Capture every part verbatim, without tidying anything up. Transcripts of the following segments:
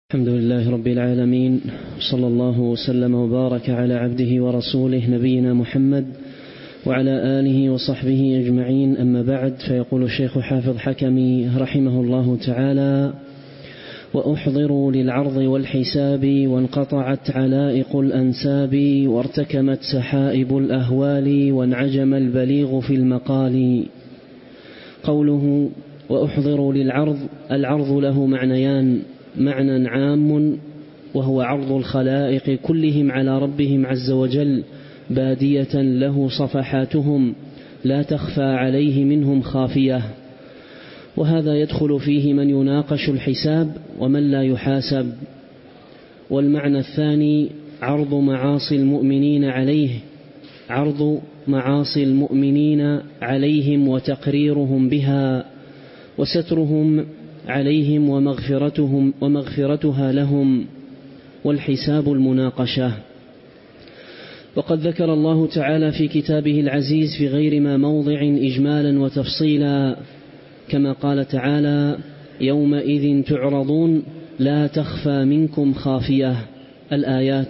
الحمد لله رب العالمين، صلى الله وسلم وبارك على عبده ورسوله نبينا محمد وعلى آله وصحبه أجمعين. أما بعد، فيقول الشيخ حافظ حكمي رحمه الله تعالى: وأحضروا للعرض والحساب، وانقطعت علائق الأنساب، وارتكمت سحائب الأهوال، وانعجم البليغ في المقال. قوله وأحضروا للعرض، العرض له معنيان: معنى عام وهو عرض الخلائق كلهم على ربهم عز وجل بادية له صفحاتهم لا تخفى عليه منهم خافية، وهذا يدخل فيه من يناقش الحساب ومن لا يحاسب. والمعنى الثاني عرض معاصي المؤمنين عليه عرض معاصي المؤمنين عليهم وتقريرهم بها وسترهم عليهم ومغفرتهم ومغفرتها لهم، والحساب المناقشة. وقد ذكر الله تعالى في كتابه العزيز في غير ما موضع إجمالا وتفصيلا، كما قال تعالى: يومئذ تعرضون لا تخفى منكم خافية، الآيات.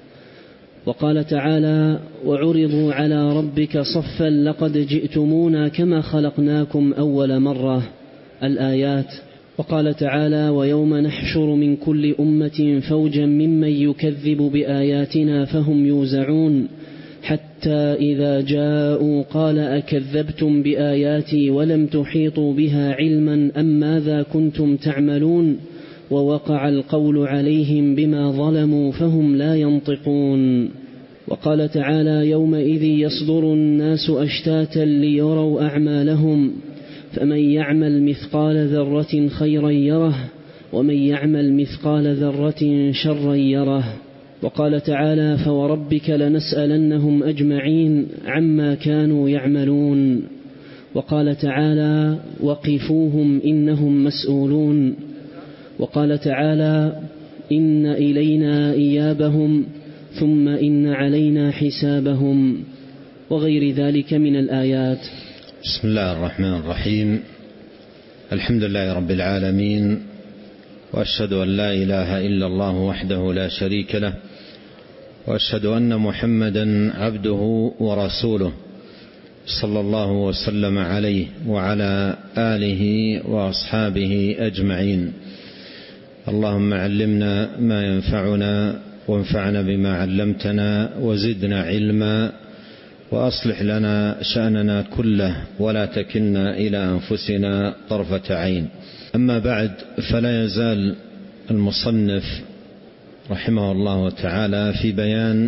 وقال تعالى: وعرضوا على ربك صفا لقد جئتمونا كما خلقناكم أول مرة، الآيات. وقال تعالى: ويوم نحشر من كل أمة فوجا ممن يكذب بآياتنا فهم يوزعون، حتى إذا جاءوا قال أكذبتم بآياتي ولم تحيطوا بها علما أم ماذا كنتم تعملون، ووقع القول عليهم بما ظلموا فهم لا ينطقون. وقال تعالى: يومئذ يصدر الناس أشتاتا ليروا أعمالهم، فمن يعمل مثقال ذرة خيرا يره، ومن يعمل مثقال ذرة شرا يره. وقال تعالى: فوربك لنسألنهم أجمعين عما كانوا يعملون. وقال تعالى: وقفوهم إنهم مسؤولون. وقال تعالى: إن إلينا إيابهم ثم إن علينا حسابهم، وغير ذلك من الآيات. بسم الله الرحمن الرحيم. الحمد لله رب العالمين، وأشهد أن لا إله إلا الله وحده لا شريك له، وأشهد أن محمدا عبده ورسوله، صلى الله وسلم عليه وعلى آله وأصحابه أجمعين. اللهم علمنا ما ينفعنا، وانفعنا بما علمتنا، وزدنا علما، وأصلح لنا شأننا كله، ولا تكلنا إلى أنفسنا طرفة عين. أما بعد، فلا يزال المصنف رحمه الله تعالى في بيان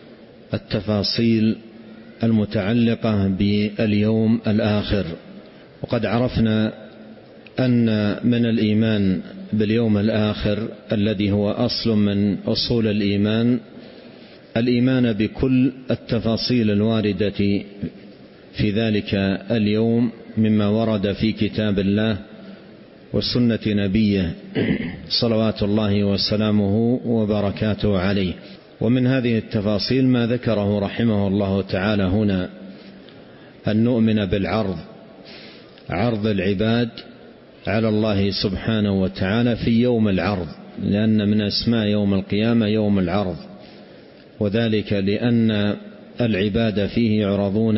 التفاصيل المتعلقة باليوم الآخر. وقد عرفنا أن من الإيمان باليوم الآخر الذي هو أصل من أصول الإيمان الإيمان بكل التفاصيل الواردة في ذلك اليوم مما ورد في كتاب الله وسنة نبيه صلوات الله وسلامه وبركاته عليه. ومن هذه التفاصيل ما ذكره رحمه الله تعالى هنا: أن نؤمن بالعرض، عرض العباد على الله سبحانه وتعالى في يوم العرض، لأن من أسماء يوم القيامة يوم العرض، وذلك لأن العباد فيه يعرضون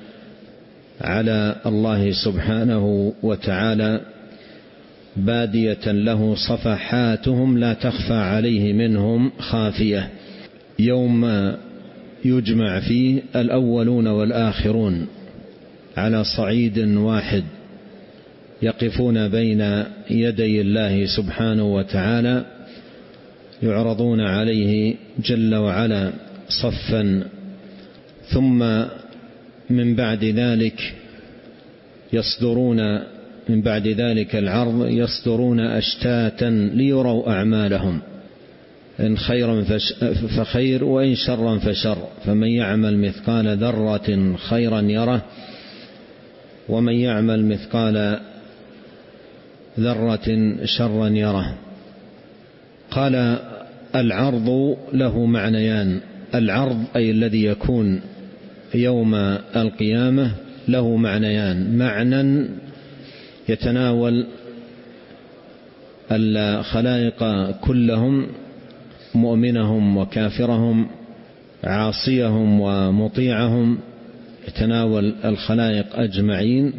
على الله سبحانه وتعالى بادية له صفحاتهم لا تخفى عليه منهم خافية، يوم يجمع فيه الأولون والآخرون على صعيد واحد، يقفون بين يدي الله سبحانه وتعالى، يعرضون عليه جل وعلا صفا، ثم من بعد ذلك يصدرون من بعد ذلك العرض يصدرون أشتاتا ليروا أعمالهم، إن خيرا فخير وإن شرا فشر، فمن يعمل مثقال ذرة خيرا يره، ومن يعمل مثقال ذرة شرا يره. قال: العرض له معنيان: العرض أي الذي يكون يوم القيامة له معنيان: معنى يتناول الخلائق كلهم، مؤمنهم وكافرهم، عاصيهم ومطيعهم، يتناول الخلائق أجمعين،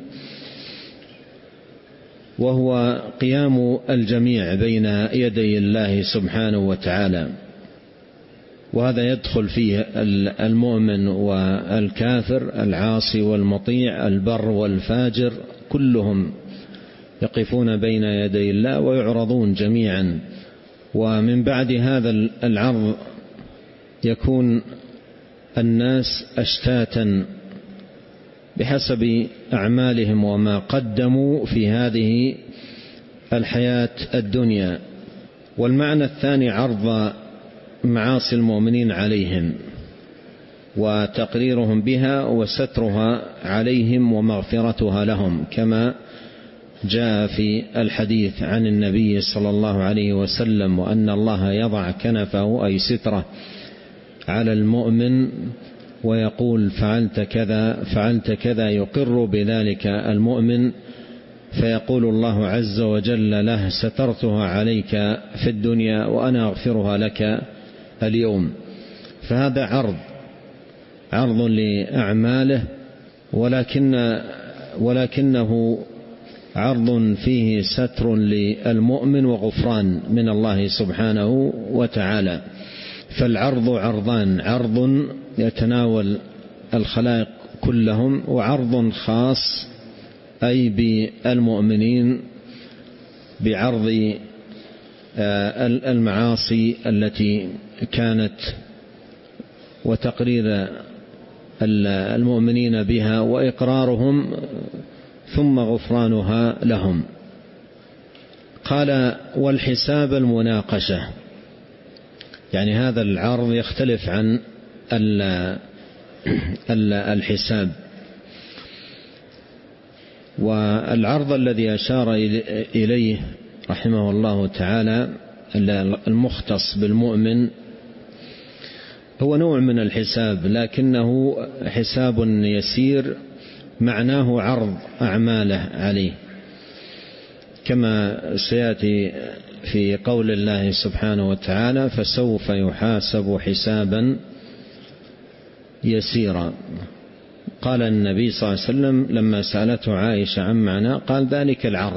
وهو قيام الجميع بين يدي الله سبحانه وتعالى. وهذا يدخل فيه المؤمن والكافر، العاصي والمطيع، البر والفاجر، كلهم يقفون بين يدي الله ويعرضون جميعا. ومن بعد هذا العرض يكون الناس أشتاتا بحسب أعمالهم وما قدموا في هذه الحياة الدنيا. والمعنى الثاني عرض معاصي المؤمنين عليهم وتقريرهم بها وسترها عليهم ومغفرتها لهم، كما جاء في الحديث عن النبي صلى الله عليه وسلم: وأن الله يضع كنفه أي ستره على المؤمن ويقول فعلت كذا فعلت كذا، يقر بذلك المؤمن، فيقول الله عز وجل له: سترتها عليك في الدنيا وأنا أغفرها لك اليوم. فهذا عرض عرض لأعماله، ولكن ولكنه عرض فيه ستر للمؤمن وغفران من الله سبحانه وتعالى. فالعرض عرضان: عرض يتناول الخلائق كلهم، وعرض خاص أي بالمؤمنين بعرض المعاصي التي كانت وتقرير المؤمنين بها وإقرارهم ثم غفرانها لهم. قال: والحساب المناقشة، يعني هذا العرض يختلف عن الحساب. والعرض الذي أشار إليه رحمه الله تعالى المختص بالمؤمن هو نوع من الحساب، لكنه حساب يسير، معناه عرض أعماله عليه، كما سيأتي في قول الله سبحانه وتعالى: فسوف يحاسب حسابا يسيرا. قال النبي صلى الله عليه وسلم لما سألته عائشة عن معنى قال: ذلك العرض.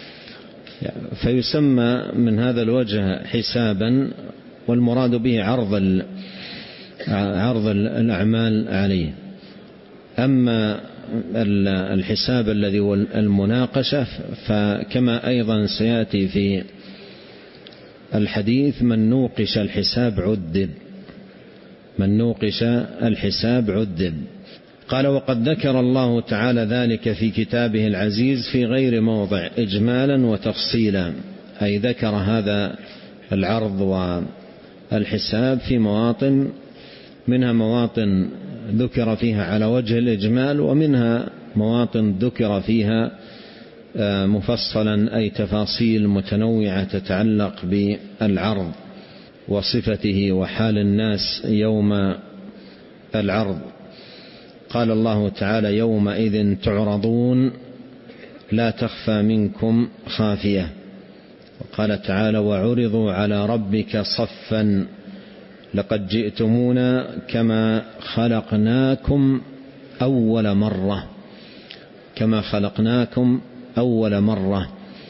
فيسمى من هذا الوجه حسابا، والمراد به عرض عرض الأعمال عليه. أما الحساب الذي هو المناقشة فكما أيضا سيأتي في الحديث: من نوقش الحساب عذب، من نوقش الحساب عذب. قال: وقد ذكر الله تعالى ذلك في كتابه العزيز في غير موضع إجمالا وتفصيلا، أي ذكر هذا العرض والحساب في مواطن، منها مواطن ذكر فيها على وجه الإجمال، ومنها مواطن ذكر فيها مفصلا، أي تفاصيل متنوعة تتعلق بالعرض وصفته وحال الناس يوم العرض. قال الله تعالى: يومئذ تعرضون لا تخفى منكم خافية. وقال تعالى: وعرضوا على ربك صفا لقد جئتمونا كما خلقناكم أول مرة، كما خلقناكم أول مرة.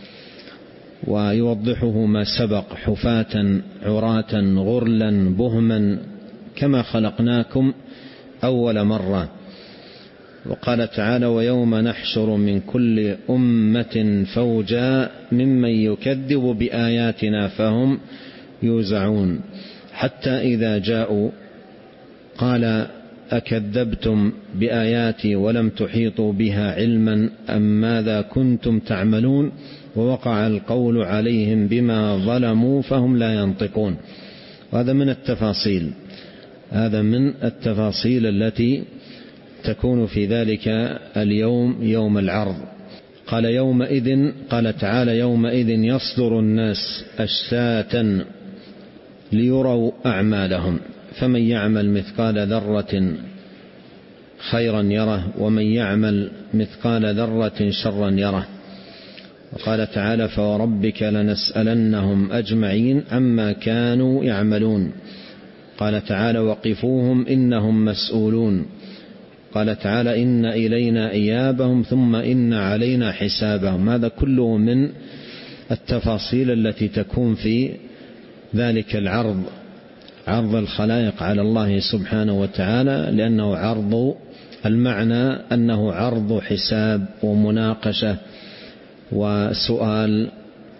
ويوضحه ما سبق: حفاة عراة غرلا بهما كما خلقناكم أول مرة. وقال تعالى: ويوم نحشر من كل أمة فوجا ممن يكذب بآياتنا فهم يوزعون حتى إذا جاءوا قال أكذبتم بآياتي ولم تحيطوا بها علما أم ماذا كنتم تعملون ووقع القول عليهم بما ظلموا فهم لا ينطقون. وهذا من التفاصيل هذا من التفاصيل التي تكون في ذلك اليوم، يوم العرض. قال يومئذ قال تعالى: يومئذ يصدر الناس أشتاتا ليروا أعمالهم فمن يعمل مثقال ذرة خيرا يره ومن يعمل مثقال ذرة شرا يره. وقال تعالى فوربك لنسألنهم أجمعين عما كانوا يعملون. قال تعالى وقفوهم إنهم مسؤولون. قال تعالى إن إلينا إيابهم ثم إن علينا حسابهم. هذا كله من التفاصيل التي تكون في ذلك العرض، عرض الخلائق على الله سبحانه وتعالى، لأنه عرض المعنى أنه عرض حساب ومناقشة وسؤال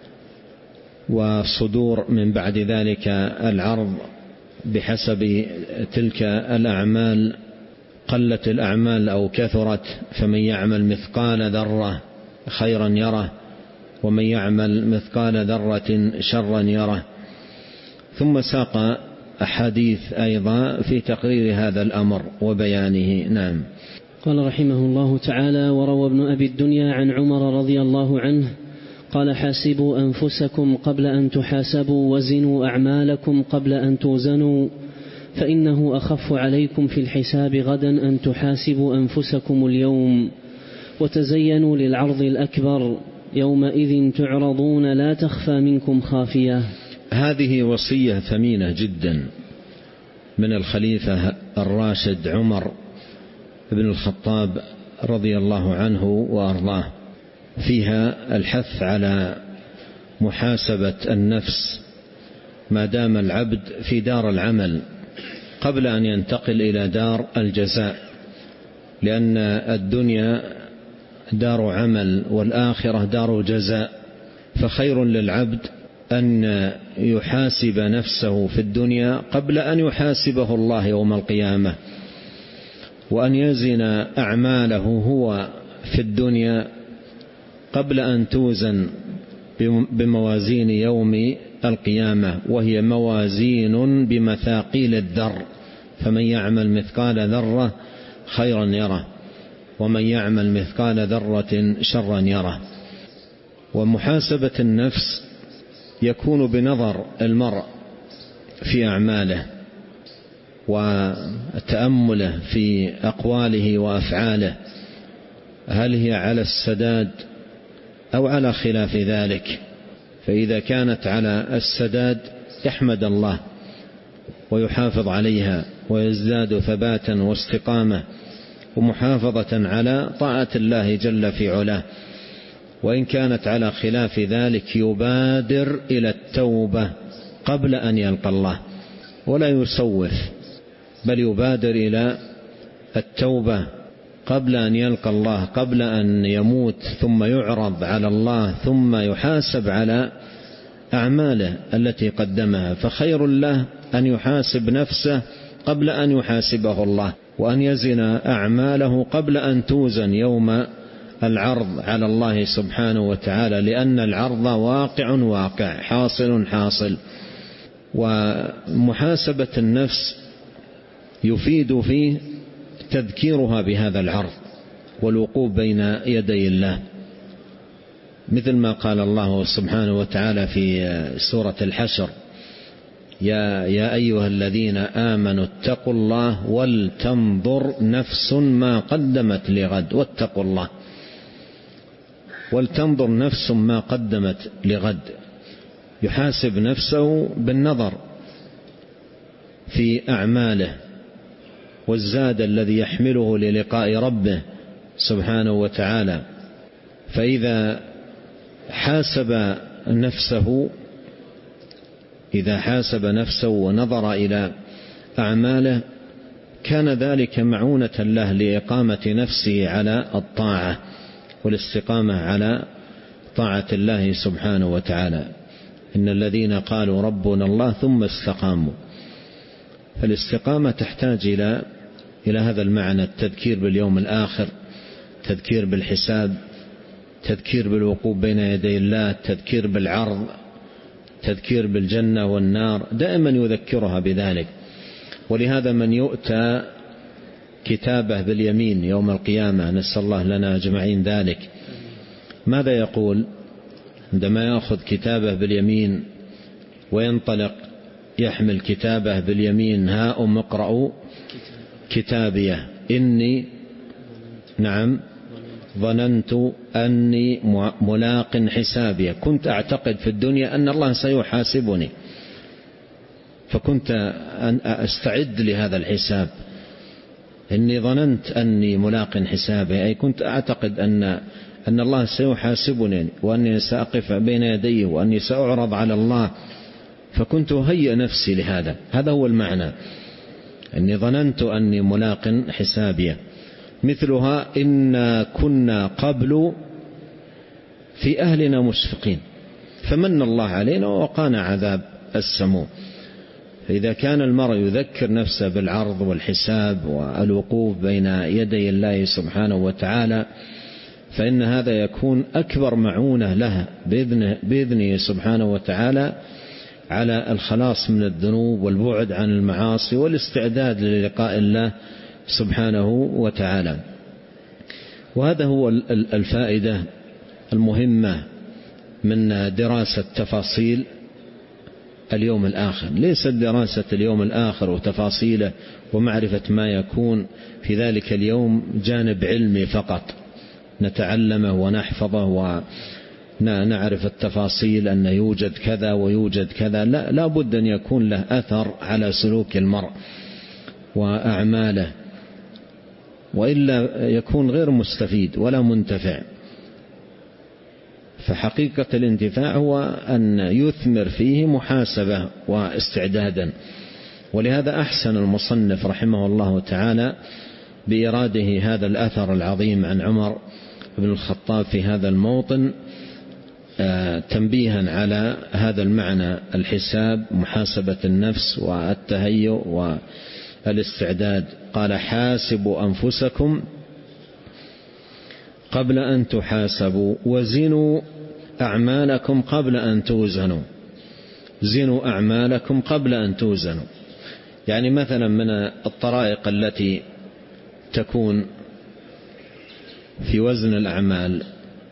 وصدور من بعد ذلك العرض بحسب تلك الأعمال، قلت الأعمال أو كثرت، فمن يعمل مثقال ذرة خيرا يره ومن يعمل مثقال ذرة شرا يره. ثم ساق أحاديث أيضا في تقرير هذا الأمر وبيانه. نعم. قال رحمه الله تعالى وروى ابن أبي الدنيا عن عمر رضي الله عنه قال حاسبوا أنفسكم قبل أن تحاسبوا وزنوا أعمالكم قبل أن توزنوا فإنه أخف عليكم في الحساب غدا أن تحاسبوا أنفسكم اليوم وتزينوا للعرض الأكبر يومئذ تعرضون لا تخفى منكم خافية. هذه وصية ثمينة جدا من الخليفة الراشد عمر بن الخطاب رضي الله عنه وأرضاه، فيها الحث على محاسبة النفس ما دام العبد في دار العمل قبل أن ينتقل إلى دار الجزاء، لأن الدنيا دار عمل والآخرة دار جزاء، فخير للعبد أن يحاسب نفسه في الدنيا قبل أن يحاسبه الله يوم القيامة، وأن يزن أعماله هو في الدنيا قبل أن توزن بموازين يوم القيامة، وهي موازين بمثاقيل الذر، فمن يعمل مثقال ذرة خيرا يره ومن يعمل مثقال ذرة شرا يره. ومحاسبة النفس يكون بنظر المرء في أعماله وتأمله في أقواله وأفعاله، هل هي على السداد أو على خلاف ذلك؟ فإذا كانت على السداد يحمد الله ويحافظ عليها ويزداد ثباتا واستقامة ومحافظة على طاعة الله جل في علاه. وإن كانت على خلاف ذلك يبادر إلى التوبة قبل أن يلقى الله ولا يسوف، بل يبادر إلى التوبة قبل أن يلقى الله، قبل أن يموت، ثم يعرض على الله ثم يحاسب على أعماله التي قدمها. فخير له أن يحاسب نفسه قبل أن يحاسبه الله، وأن يزن أعماله قبل أن توزن يوم العرض على الله سبحانه وتعالى، لأن العرض واقع واقع حاصل حاصل. ومحاسبة النفس يفيد فيه تذكيرها بهذا العرض والوقوف بين يدي الله، مثل ما قال الله سبحانه وتعالى في سورة الحشر يا, يا أيها الذين آمنوا اتقوا الله ولتنظر نفس ما قدمت لغد واتقوا الله. ولتنظر نفس ما قدمت لغد، يحاسب نفسه بالنظر في أعماله والزاد الذي يحمله للقاء ربه سبحانه وتعالى. فإذا حاسب نفسه إذا حاسب نفسه ونظر إلى أعماله كان ذلك معونة له لإقامة نفسه على الطاعة والاستقامة على طاعة الله سبحانه وتعالى. إن الذين قالوا ربنا الله ثم استقاموا. فالاستقامة تحتاج إلى إلى هذا المعنى، التذكير باليوم الآخر، تذكير بالحساب، تذكير بالوقوف بين يدي الله، تذكير بالعرض، تذكير بالجنة والنار، دائما يذكرها بذلك. ولهذا من يؤتى كتابه باليمين يوم القيامة، نسأل الله لنا أجمعين ذلك، ماذا يقول عندما يأخذ كتابه باليمين وينطلق يحمل كتابه باليمين؟ هاؤم اقرأوا كتابيه إني نعم ظننت أني ملاق حسابي، كنت أعتقد في الدنيا أن الله سيحاسبني، فكنت أستعد لهذا الحساب. إني ظننت أني ملاق حسابي، أي كنت أعتقد أن أن الله سيحاسبني وأني سأقف بين يديه وأني سأعرض على الله، فكنت أهيئ نفسي لهذا. هذا هو المعنى، إني ظننت أني ملاق حسابي. مثلها إنا كنا قبل في أهلنا مشفقين فمن الله علينا ووقانا عذاب السموم. فإذا كان المرء يذكر نفسه بالعرض والحساب والوقوف بين يدي الله سبحانه وتعالى، فإن هذا يكون أكبر معونة له بإذنه, بإذنه سبحانه وتعالى على الخلاص من الذنوب والبعد عن المعاصي والاستعداد للقاء الله سبحانه وتعالى. وهذا هو الفائدة المهمة من دراسة تفاصيل اليوم الآخر. ليست دراسة اليوم الآخر وتفاصيله ومعرفة ما يكون في ذلك اليوم جانب علمي فقط نتعلمه ونحفظه ونعرف التفاصيل أن يوجد كذا ويوجد كذا. لا, لا بد أن يكون له أثر على سلوك المرء وأعماله، وإلا يكون غير مستفيد ولا منتفع. فحقيقة الانتفاع هو أن يثمر فيه محاسبة واستعدادا. ولهذا أحسن المصنف رحمه الله تعالى بإراده هذا الأثر العظيم عن عمر بن الخطاب في هذا الموطن تنبيها على هذا المعنى، الحساب، محاسبة النفس والتهيؤ والاستعداد. قال: حاسبوا أنفسكم قبل أن تحاسبوا وزنوا أعمالكم قبل أن توزنوا. زنوا أعمالكم قبل أن توزنوا، يعني مثلا من الطرائق التي تكون في وزن الأعمال،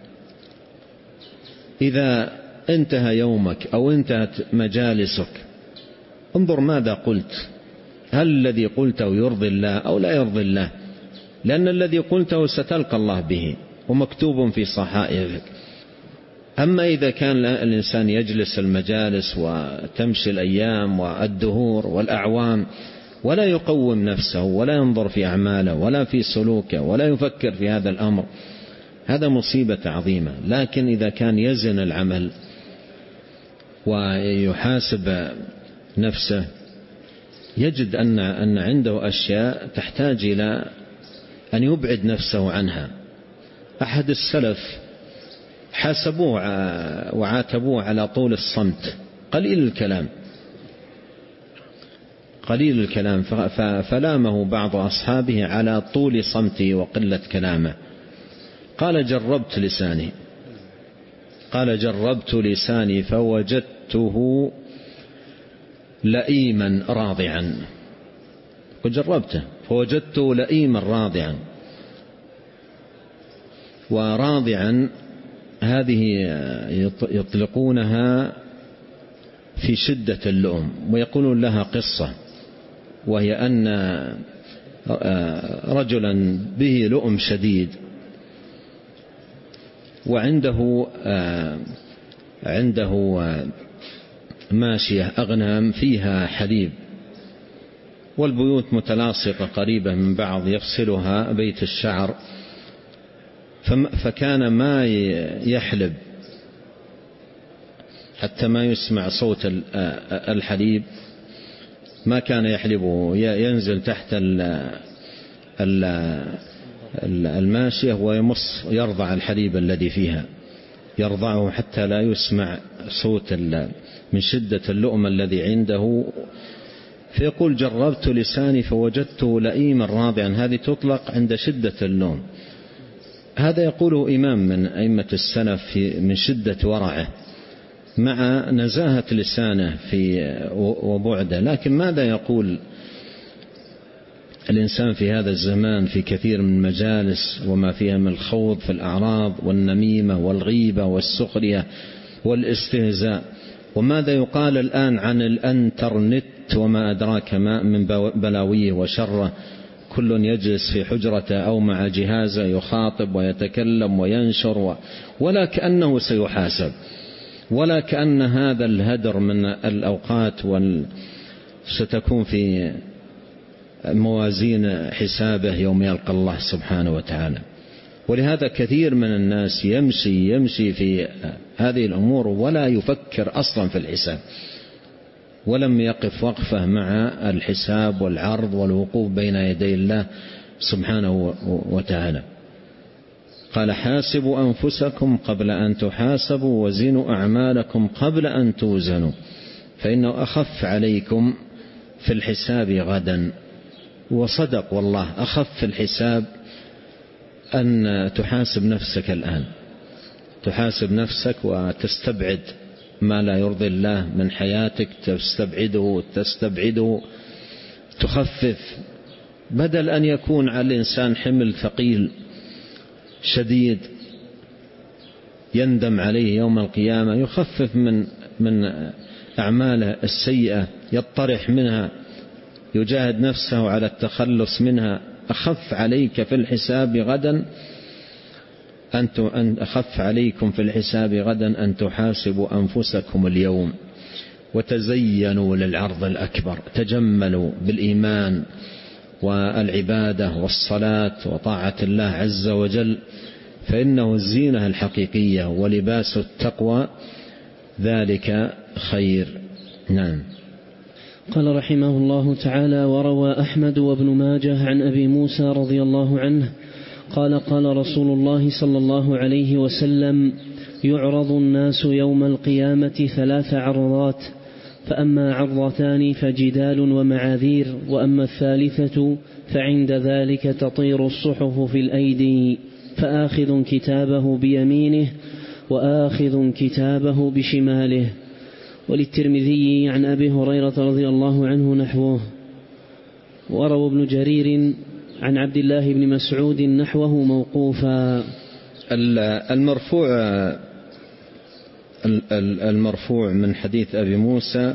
إذا انتهى يومك أو انتهت مجالسك انظر ماذا قلت، هل الذي قلته يرضي الله أو لا يرضي الله؟ لأن الذي قلته ستلقى الله به ومكتوب في صحائفك. أما إذا كان الإنسان يجلس المجالس وتمشي الأيام والدهور والأعوام ولا يقوم نفسه ولا ينظر في أعماله ولا في سلوكه ولا يفكر في هذا الأمر، هذا مصيبة عظيمة. لكن إذا كان يزن العمل ويحاسب نفسه يجد أن أن عنده أشياء تحتاج إلى أن يبعد نفسه عنها. أحد السلف حاسبوه وعاتبوه على طول الصمت، قليل الكلام قليل الكلام فلامه بعض أصحابه على طول صمته وقلة كلامه. قال: جربت لساني قال جربت لساني فوجدته لئيما راضعا. وجربته فوجدته لئيما راضعا. وراضعا هذه يطلقونها في شدة اللؤم ويقولون لها قصة، وهي أن رجلا به لؤم شديد وعنده عنده ماشية أغنام فيها حليب، والبيوت متلاصقة قريبة من بعض يفصلها بيت الشعر، فكان ما يحلب حتى ما يسمع صوت الحليب، ما كان يحلبه، ينزل تحت الماشية ويمص يرضع الحليب الذي فيها، يرضعه حتى لا يسمع صوت من شدة اللؤم الذي عنده. فيقول: جربت لساني فوجدته لئيما راضعا. هذه تطلق عند شدة اللؤم. هذا يقوله إمام من أئمة السلف من شدة ورعه مع نزاهة لسانه في وبعده. لكن ماذا يقول الإنسان في هذا الزمان في كثير من المجالس وما فيها من الخوض في الأعراض والنميمة والغيبة والسخرية والاستهزاء؟ وماذا يقال الآن عن الانترنت وما أدراك ما من بلاويه وشره كل يجلس في حجرته أو مع جهازه يخاطب ويتكلم وينشر و... ولا كأنه سيحاسب، ولا كأن هذا الهدر من الأوقات وال... ستكون في موازين حسابه يوم يلقى الله سبحانه وتعالى. ولهذا كثير من الناس يمشي يمشي في هذه الأمور ولا يفكر أصلا في الحساب، ولم يقف وقفة مع الحساب والعرض والوقوف بين يدي الله سبحانه وتعالى. قال حاسبوا أنفسكم قبل أن تحاسبوا وزنوا أعمالكم قبل أن توزنوا فإنه أخف عليكم في الحساب غدا. وصدق والله، أخف في الحساب أن تحاسب نفسك الآن، تحاسب نفسك وتستبعد ما لا يرضي الله من حياتك، تستبعده تستبعده تخفف، بدل أن يكون على الإنسان حمل ثقيل شديد يندم عليه يوم القيامة، يخفف من من أعماله السيئة، يطرح منها، يجاهد نفسه على التخلص منها. أخف عليك في الحساب غدا أن أخف عليكم في الحساب غدا أن تحاسبوا أنفسكم اليوم وتزينوا للعرض الأكبر، تجملوا بالإيمان والعبادة والصلاة وطاعة الله عز وجل، فإنه الزينة الحقيقية ولباس التقوى ذلك خير. نعم. قال رحمه الله تعالى: وروى أحمد وابن ماجه عن أبي موسى رضي الله عنه قال: قال رسول الله صلى الله عليه وسلم: يعرض الناس يوم القيامة ثلاث عرضات، فأما عرضتان فجدال ومعاذير، وأما الثالثة فعند ذلك تطير الصحف في الأيدي، فآخذ كتابه بيمينه وآخذ كتابه بشماله. وللترمذي عن أبي هريرة رضي الله عنه نحوه. وروى ابن جرير عن عبد الله بن مسعود نحوه موقوفا. المرفوع المرفوع من حديث أبي موسى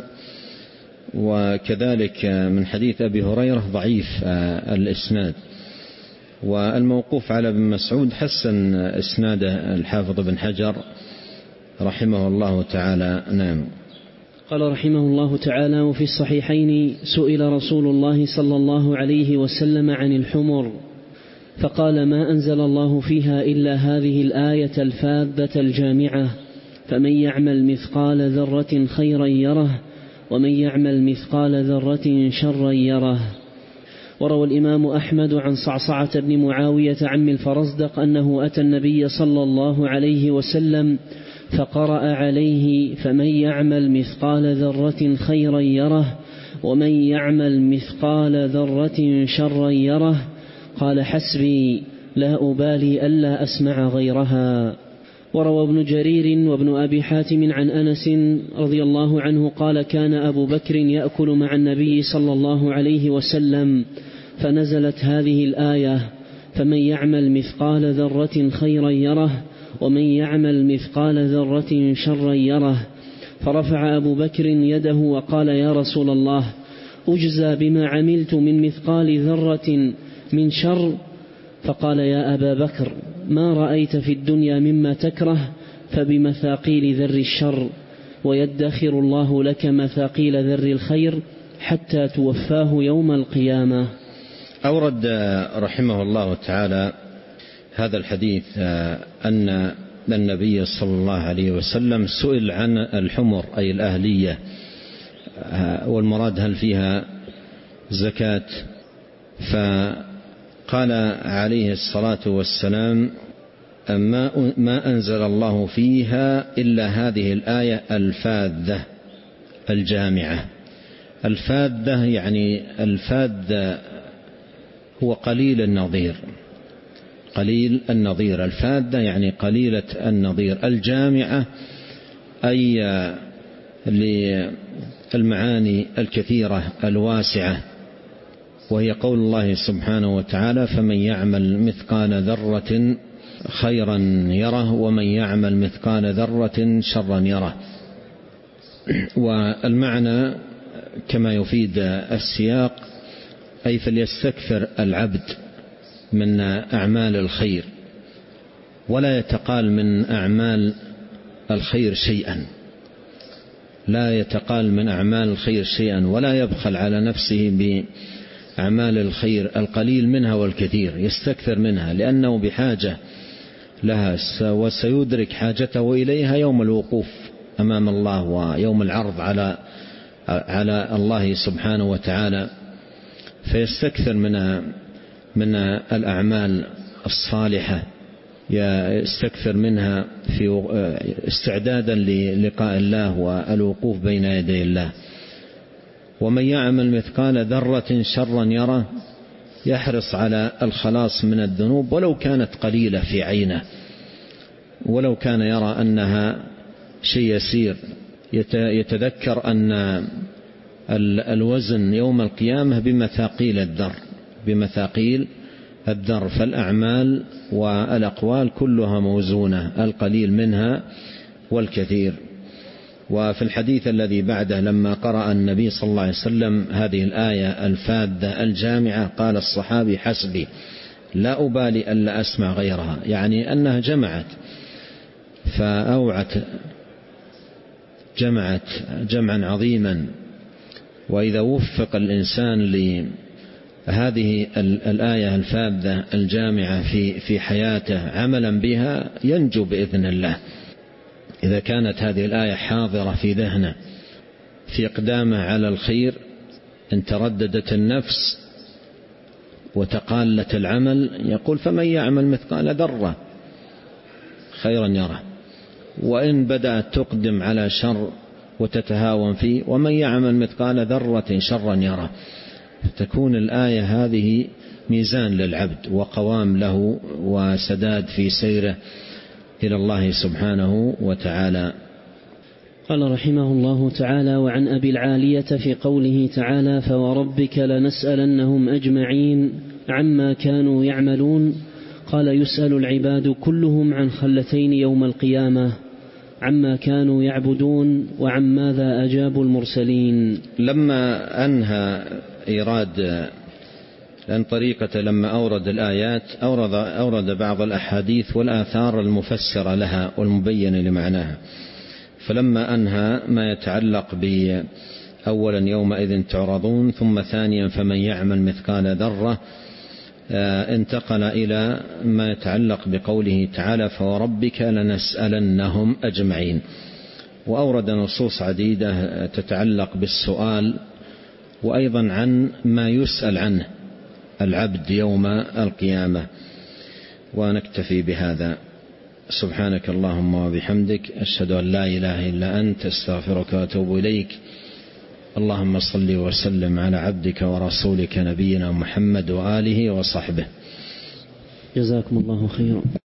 وكذلك من حديث أبي هريرة ضعيف الإسناد، والموقوف على ابن مسعود حسن إسناده الحافظ بن حجر رحمه الله تعالى. نعم. قال رحمه الله تعالى: وفي الصحيحين سئل رسول الله صلى الله عليه وسلم عن الحمر فقال: ما أنزل الله فيها إلا هذه الآية الفاذة الجامعة، فمن يعمل مثقال ذرة خيرا يره ومن يعمل مثقال ذرة شرا يره. وروى الإمام أحمد عن صعصعة بن معاوية عم الفرزدق أنه أتى النبي صلى الله عليه وسلم فقرأ عليه: فمن يعمل مثقال ذرة خيرا يره ومن يعمل مثقال ذرة شرا يره. قال: حسبي، لا أبالي ألا أسمع غيرها. وروى ابن جرير وابن أبي حاتم عن أنس رضي الله عنه قال: كان أبو بكر يأكل مع النبي صلى الله عليه وسلم، فنزلت هذه الآية: فمن يعمل مثقال ذرة خيرا يره ومن يعمل مثقال ذرة شرا يره. فرفع أبو بكر يده وقال: يا رسول الله، أجزى بما عملت من مثقال ذرة من شر؟ فقال: يا أبا بكر، ما رأيت في الدنيا مما تكره، فبمثاقيل ذر الشر، ويدخر الله لك مثاقيل ذر الخير حتى توفاه يوم القيامة. أورد رحمه الله تعالى هذا الحديث أن النبي صلى الله عليه وسلم سئل عن الحمر أي الأهلية، والمراد هل فيها زكاة، فقال عليه الصلاة والسلام: ما أنزل الله فيها إلا هذه الآية الفاذة الجامعة. الفاذة يعني الفاذ هو قليل النظير، قليل النظير. الفاذة يعني قليلة النظير. الجامعة أي للمعاني الكثيرة الواسعة، وهي قول الله سبحانه وتعالى: فمن يعمل مثقال ذرة خيرا يره ومن يعمل مثقال ذرة شرا يره. والمعنى كما يفيد السياق أي فليستكثر العبد من أعمال الخير ولا يتقال من أعمال الخير شيئا، لا يتقال من أعمال الخير شيئا، ولا يبخل على نفسه بأعمال الخير القليل منها والكثير، يستكثر منها لأنه بحاجة لها وسيدرك حاجته إليها يوم الوقوف أمام الله ويوم العرض على على الله سبحانه وتعالى. فيستكثر من من الأعمال الصالحة، يستكثر منها في استعدادا للقاء الله والوقوف بين يدي الله. ومن يعمل مثقال ذرة شرا يره، يحرص على الخلاص من الذنوب ولو كانت قليلة في عينه، ولو كان يرى أنها شيء يسير. يتذكر أن الوزن يوم القيامة بمثاقيل الذر، بمثاقيل الذر، فالأعمال والأقوال كلها موزونة، القليل منها والكثير. وفي الحديث الذي بعده لما قرأ النبي صلى الله عليه وسلم هذه الآية الفاذة الجامعة قال الصحابي: حسبي لا أبالي ألا أسمع غيرها، يعني أنها جمعت فأوعت جمعت جمعا عظيما. وإذا وفق الإنسان لهذه الآية الفاذة الجامعة في في حياته عملا بها ينجو بإذن الله. إذا كانت هذه الآية حاضرة في ذهنه في إقدامه على الخير، إن ترددت النفس وتقالت العمل يقول: فمن يعمل مثقال ذرة خيرا يره، وإن بدأت تقدم على شر وتتهاون فيه: ومن يعمل مثقال ذرة شرا يره. تكون الآية هذه ميزان للعبد وقوام له وسداد في سيره إلى الله سبحانه وتعالى. قال رحمه الله تعالى: وعن أبي العالية في قوله تعالى: فوربك لنسألنهم أجمعين عما كانوا يعملون، قال: يسأل العباد كلهم عن خلتين يوم القيامة، عما كانوا يعبدون وعن ماذا أجابوا المرسلين. لما أنهى إيراد لأن طريقة لما أورد الآيات أورد, أورد بعض الأحاديث والآثار المفسرة لها والمبينة لمعناها. فلما أنهى ما يتعلق بأولا يومئذ تعرضون، ثم ثانيا فمن يعمل مثقال ذرة، انتقل إلى ما يتعلق بقوله تعالى: فوربك لنسألنهم أجمعين. وأورد نصوص عديدة تتعلق بالسؤال وأيضا عن ما يسأل عنه العبد يوم القيامة. ونكتفي بهذا. سبحانك اللهم وبحمدك، أشهد أن لا إله إلا أنت، استغفرك وأتوب إليك. اللهم صل وسلم على عبدك ورسولك نبينا محمد وآله وصحبه. جزاكم الله خيرا.